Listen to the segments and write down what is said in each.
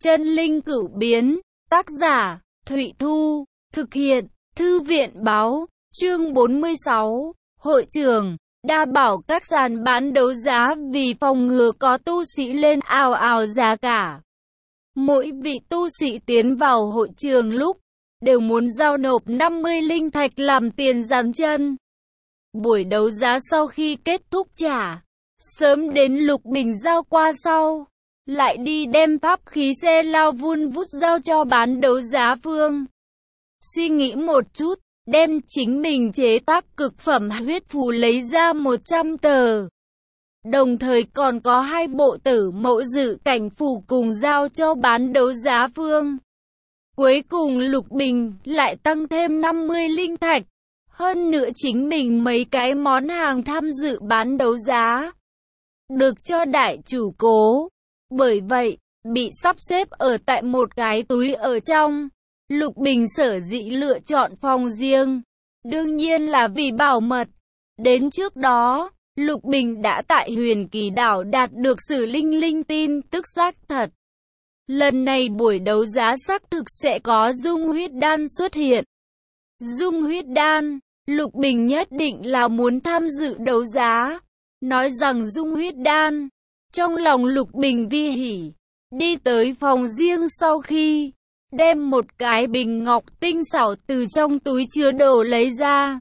Chân linh cửu biến, tác giả, Thụy Thu, thực hiện, Thư viện báo, chương 46, hội trường, đa bảo các sàn bán đấu giá vì phòng ngừa có tu sĩ lên ào ào giá cả. Mỗi vị tu sĩ tiến vào hội trường lúc, đều muốn giao nộp 50 linh thạch làm tiền dàn chân. Buổi đấu giá sau khi kết thúc trả, sớm đến Lục Bình giao qua sau, lại đi đem pháp khí xe lao vun vút giao cho bán đấu giá phương. Suy nghĩ một chút, đem chính mình chế tác cực phẩm huyết phù lấy ra 100 tờ. Đồng thời còn có 2 bộ tử mẫu dự cảnh phù cùng giao cho bán đấu giá phương. Cuối cùng Lục Bình lại tăng thêm 50 linh thạch. Hơn nữa chính mình mấy cái món hàng tham dự bán đấu giá, được cho đại chủ cố. Bởi vậy, bị sắp xếp ở tại một cái túi ở trong. Lục Bình sở dĩ lựa chọn phòng riêng, đương nhiên là vì bảo mật. Đến trước đó, Lục Bình đã tại Huyền Kỳ Đảo đạt được Sử Linh Linh tin tức xác thật. Lần này buổi đấu giá xác thực sẽ có dung huyết đan xuất hiện. Dung huyết đan, Lục Bình nhất định là muốn tham dự đấu giá. Nói rằng dung huyết đan, trong lòng Lục Bình vi hỉ. Đi tới phòng riêng sau khi đem một cái bình ngọc tinh xảo từ trong túi chứa đồ lấy ra.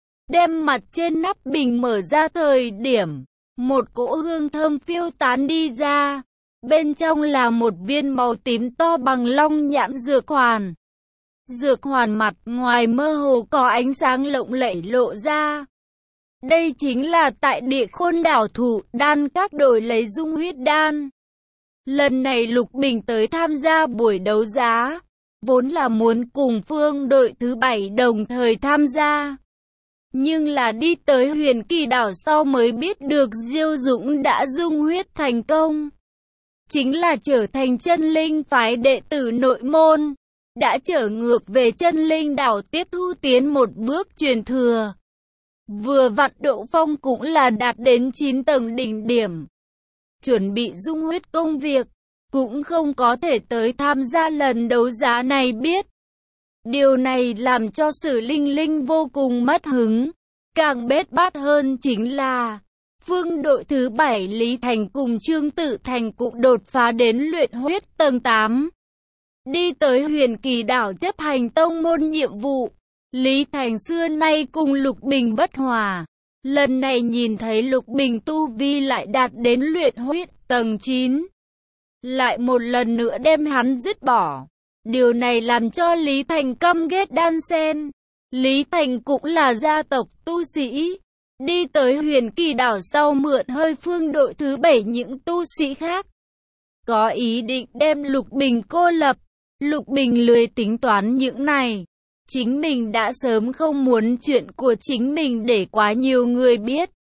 Đem mặt trên nắp bình mở ra thời điểm, một cỗ hương thơm phiêu tán đi ra. Bên trong là một viên màu tím to bằng long nhãn dược hoàn. Dược hoàn mặt ngoài mơ hồ có ánh sáng lộng lẫy lộ ra. Đây chính là tại Địa Khôn đảo Thụ Đan Các đổi lấy dung huyết đan. Lần này Lục Bình tới tham gia buổi đấu giá, vốn là muốn cùng phương đội thứ 7 đồng thời tham gia. Nhưng là đi tới Huyền Kỳ Đảo sau mới biết được Diêu Dũng đã dung huyết thành công. Chính là trở thành chân linh phái đệ tử nội môn. Đã trở ngược về chân linh đảo tiếp thu tiến một bước truyền thừa. Vừa vặn độ phong cũng là đạt đến 9 tầng đỉnh điểm. Chuẩn bị dung huyết công việc, cũng không có thể tới tham gia lần đấu giá này biết. Điều này làm cho Sử Linh Linh vô cùng mất hứng. Càng bết bát hơn chính là phương đội thứ 7 Lý Thành cùng Trương Tự Thành cũng đột phá đến luyện huyết tầng 8. Đi tới Huyền Kỳ Đảo chấp hành tông môn nhiệm vụ. Lý Thành xưa nay cùng Lục Bình bất hòa. Lần này nhìn thấy Lục Bình tu vi lại đạt đến luyện huyết tầng 9. Lại một lần nữa đem hắn dứt bỏ. Điều này làm cho Lý Thành căm ghét đan sen. Lý Thành cũng là gia tộc tu sĩ. Đi tới Huyền Kỳ Đảo sau mượn hơi phương đội thứ 7 những tu sĩ khác. Có ý định đem Lục Bình cô lập. Lục Bình lười tính toán những này. Chính mình đã sớm không muốn chuyện của chính mình để quá nhiều người biết.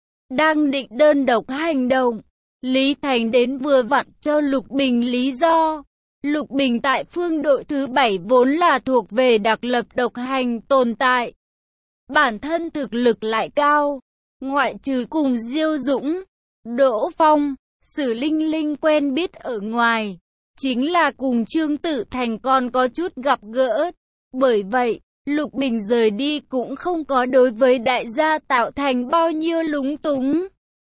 Đang định đơn độc hành động, Lý Thành đến vừa vặn cho Lục Bình lý do. Lục Bình tại phương đội thứ 7 vốn là thuộc về đặc lập độc hành tồn tại. Bản thân thực lực lại cao, ngoại trừ cùng Diêu Dũng, Đỗ Phong, Sử Linh Linh quen biết ở ngoài, chính là cùng Trương Tự Thành còn có chút gặp gỡ. Bởi vậy, Lục Bình rời đi cũng không có đối với đại gia tạo thành bao nhiêu lúng túng.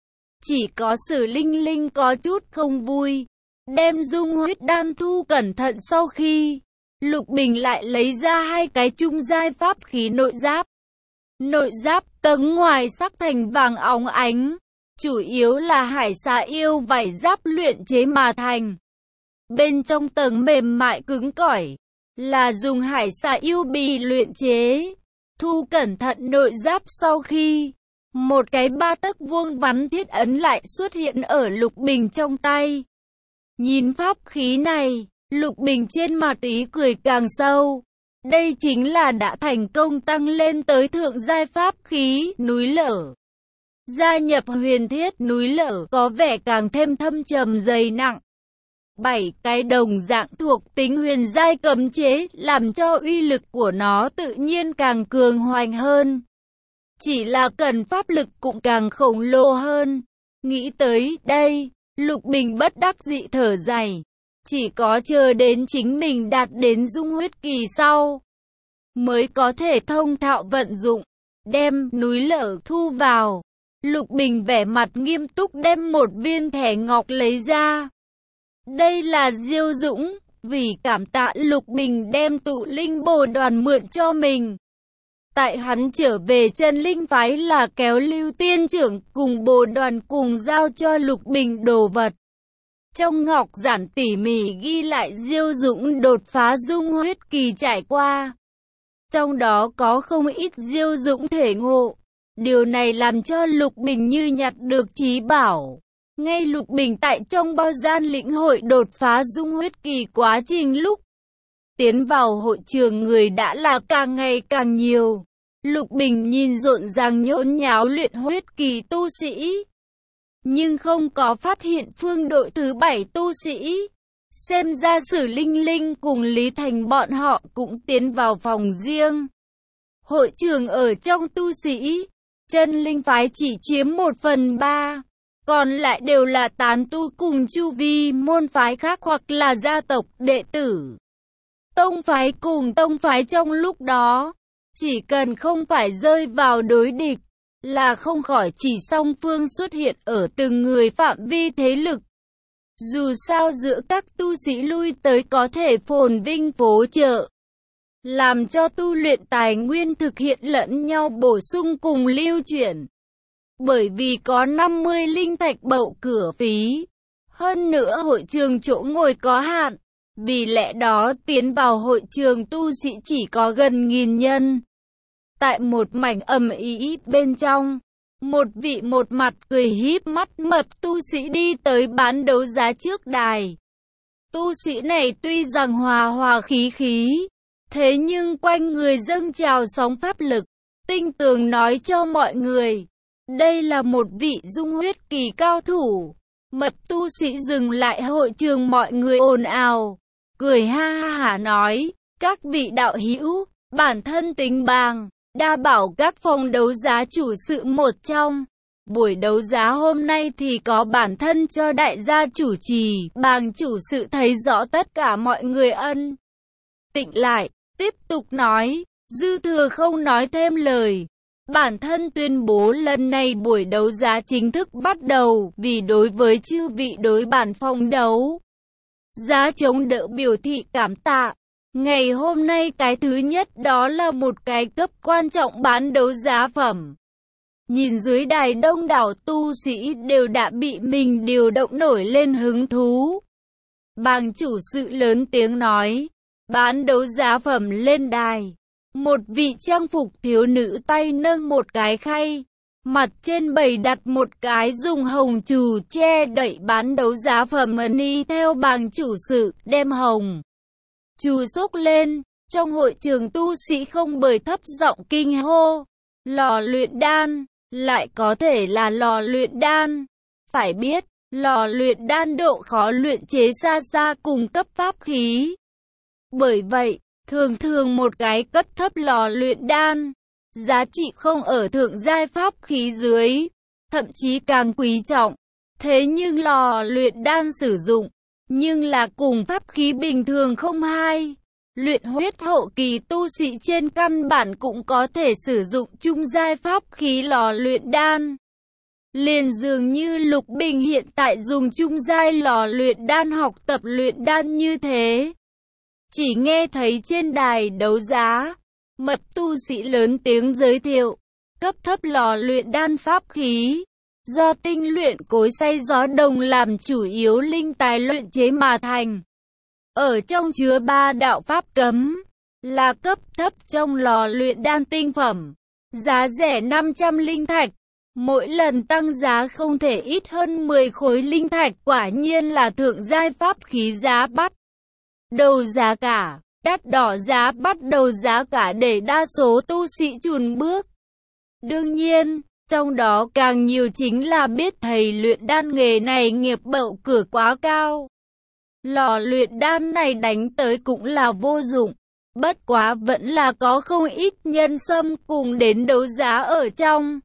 Chỉ có Sử Linh Linh có chút không vui. Đem dung huyết đan thu cẩn thận sau khi, Lục Bình lại lấy ra 2 cái trung giai pháp khí nội giáp. Nội giáp tầng ngoài sắc thành vàng óng ánh, chủ yếu là hải xà yêu vảy giáp luyện chế mà thành. Bên trong tầng mềm mại cứng cỏi, là dùng hải xà yêu bì luyện chế. Thu cẩn thận nội giáp sau khi, một cái 3 tấc vuông vắn thiết ấn lại xuất hiện ở Lục Bình trong tay. Nhìn pháp khí này, Lục Bình trên mặt ý cười càng sâu. Đây chính là đã thành công tăng lên tới thượng giai pháp khí núi lở. Gia nhập huyền thiết núi lở có vẻ càng thêm thâm trầm dày nặng. 7 cái đồng dạng thuộc tính huyền giai cấm chế làm cho uy lực của nó tự nhiên càng cường hoành hơn. Chỉ là cần pháp lực cũng càng khổng lồ hơn. Nghĩ tới đây, Lục Bình bất đắc dĩ thở dài. Chỉ có chờ đến chính mình đạt đến dung huyết kỳ sau, mới có thể thông thạo vận dụng, đem núi lở thu vào. Lục Bình vẻ mặt nghiêm túc đem một viên thẻ ngọc lấy ra. Đây là Diêu Dũng, vì cảm tạ Lục Bình đem tụ linh bồ đoàn mượn cho mình. Tại hắn trở về chân linh phái là kéo Lưu Tiên trưởng cùng bồ đoàn cùng giao cho Lục Bình đồ vật. Trong ngọc giản tỉ mỉ ghi lại Diêu Dũng đột phá dung huyết kỳ trải qua. Trong đó có không ít Diêu Dũng thể ngộ. Điều này làm cho Lục Bình như nhặt được trí bảo. Ngay Lục Bình tại trong bao gian lĩnh hội đột phá dung huyết kỳ quá trình lúc tiến vào hội trường người đã là càng ngày càng nhiều. Lục Bình nhìn rộn ràng nhốn nháo luyện huyết kỳ tu sĩ, nhưng không có phát hiện phương đội thứ 7 tu sĩ. Xem ra Sử Linh Linh cùng Lý Thành bọn họ cũng tiến vào phòng riêng. Hội trường ở trong tu sĩ chân linh phái chỉ chiếm 1/3, còn lại đều là tán tu cùng chu vi môn phái khác hoặc là gia tộc đệ tử. Tông phái cùng tông phái trong lúc đó, chỉ cần không phải rơi vào đối địch, là không khỏi chỉ song phương xuất hiện ở từng người phạm vi thế lực. Dù sao giữa các tu sĩ lui tới có thể phồn vinh phố chợ, làm cho tu luyện tài nguyên thực hiện lẫn nhau bổ sung cùng lưu chuyển. Bởi vì có 50 linh thạch bậu cửa phí, hơn nữa hội trường chỗ ngồi có hạn, vì lẽ đó tiến vào hội trường tu sĩ chỉ có gần 1000 nhân. Tại một mảnh ầm ĩ bên trong, một vị một mặt cười híp mắt mập tu sĩ đi tới bán đấu giá trước đài. Tu sĩ này tuy rằng hòa hòa khí khí, thế nhưng quanh người dâng trào sóng pháp lực, tinh tường nói cho mọi người, đây là một vị dung huyết kỳ cao thủ. Mập tu sĩ dừng lại hội trường mọi người ồn ào, cười ha ha hả nói, các vị đạo hữu, bản thân tính bàng, đa bảo các phòng đấu giá chủ sự một trong. Buổi đấu giá hôm nay thì có bản thân cho đại gia chủ trì, bàng chủ sự thấy rõ tất cả mọi người ân. Tịnh lại, tiếp tục nói, dư thừa không nói thêm lời. Bản thân tuyên bố lần này buổi đấu giá chính thức bắt đầu, vì đối với chư vị đối bản phòng đấu giá chống đỡ biểu thị cảm tạ. Ngày hôm nay cái thứ nhất đó là một cái cấp quan trọng bán đấu giá phẩm. Nhìn dưới đài đông đảo tu sĩ đều đã bị mình điều động nổi lên hứng thú. Bàng chủ sự lớn tiếng nói, bán đấu giá phẩm lên đài. Một vị trang phục thiếu nữ tay nâng một cái khay, mặt trên bày đặt một cái dùng hồng trù che đậy bán đấu giá phẩm ni theo bàng chủ sự đem hồng trù xốc lên. Trong hội trường tu sĩ không bởi thấp giọng kinh hô, lò luyện đan, lại có thể là lò luyện đan. Phải biết, lò luyện đan độ khó luyện chế xa xa cùng cấp pháp khí. Bởi vậy, thường thường một cái cấp thấp lò luyện đan, giá trị không ở thượng giai pháp khí dưới, thậm chí càng quý trọng. Thế nhưng lò luyện đan sử dụng, nhưng là cùng pháp khí bình thường không hai. Luyện huyết hậu kỳ tu sĩ trên căn bản cũng có thể sử dụng trung giai pháp khí lò luyện đan. Liền dường như Lục Bình hiện tại dùng trung giai lò luyện đan học tập luyện đan như thế. Chỉ nghe thấy trên đài đấu giá, mập tu sĩ lớn tiếng giới thiệu, cấp thấp lò luyện đan pháp khí, do tinh luyện cối xay gió đồng làm chủ yếu linh tài luyện chế mà thành. Ở trong chứa 3 đạo pháp cấm, là cấp thấp trong lò luyện đan tinh phẩm, giá rẻ 500 linh thạch, mỗi lần tăng giá không thể ít hơn 10 khối linh thạch, quả nhiên là thượng giai pháp khí giá bắt đầu giá cả, đắt đỏ giá bắt đầu giá cả để đa số tu sĩ chùn bước. Đương nhiên, trong đó càng nhiều chính là biết thầy luyện đan nghề này nghiệp bậu cửa quá cao. Lò luyện đan này đánh tới cũng là vô dụng, bất quá vẫn là có không ít nhân xâm cùng đến đấu giá ở trong.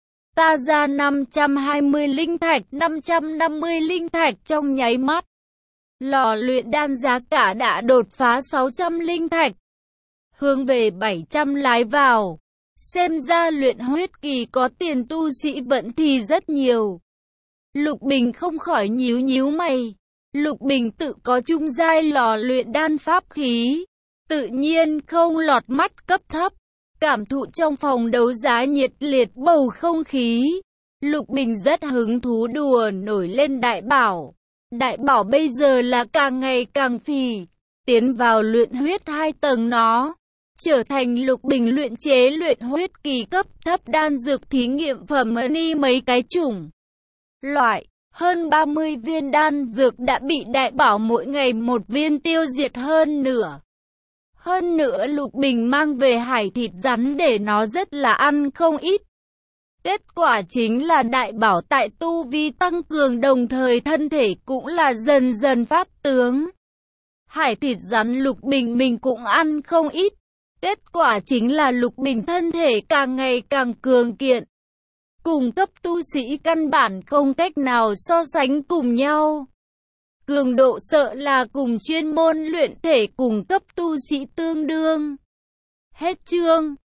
Ta ra 520 linh thạch, 550 linh thạch trong nháy mắt. Lò luyện đan giá cả đã đột phá 600 linh thạch, hướng về 700 lái vào. Xem ra luyện huyết kỳ có tiền tu sĩ vẫn thì rất nhiều. Lục Bình không khỏi nhíu nhíu mày. Lục Bình tự có trung giai lò luyện đan pháp khí, tự nhiên không lọt mắt cấp thấp. Cảm thụ trong phòng đấu giá nhiệt liệt bầu không khí, Lục Bình rất hứng thú đùa nổi lên đại bảo. Đại bảo bây giờ là càng ngày càng phì, tiến vào luyện huyết 2 tầng nó trở thành Lục Bình luyện chế luyện huyết kỳ cấp thấp đan dược thí nghiệm phẩm ni mấy cái chủng loại. Hơn 30 viên đan dược đã bị đại bảo mỗi ngày một viên tiêu diệt hơn nửa. Hơn nữa Lục Bình mang về hải thịt rắn để nó rất là ăn không ít. Kết quả chính là đại bảo tại tu vi tăng cường đồng thời thân thể cũng là dần dần phát tướng. Hải thịt rắn Lục Bình mình cũng ăn không ít. Kết quả chính là Lục Bình thân thể càng ngày càng cường kiện. Cùng cấp tu sĩ căn bản không cách nào so sánh cùng nhau. Cường độ sợ là cùng chuyên môn luyện thể cùng cấp tu sĩ tương đương. Hết chương.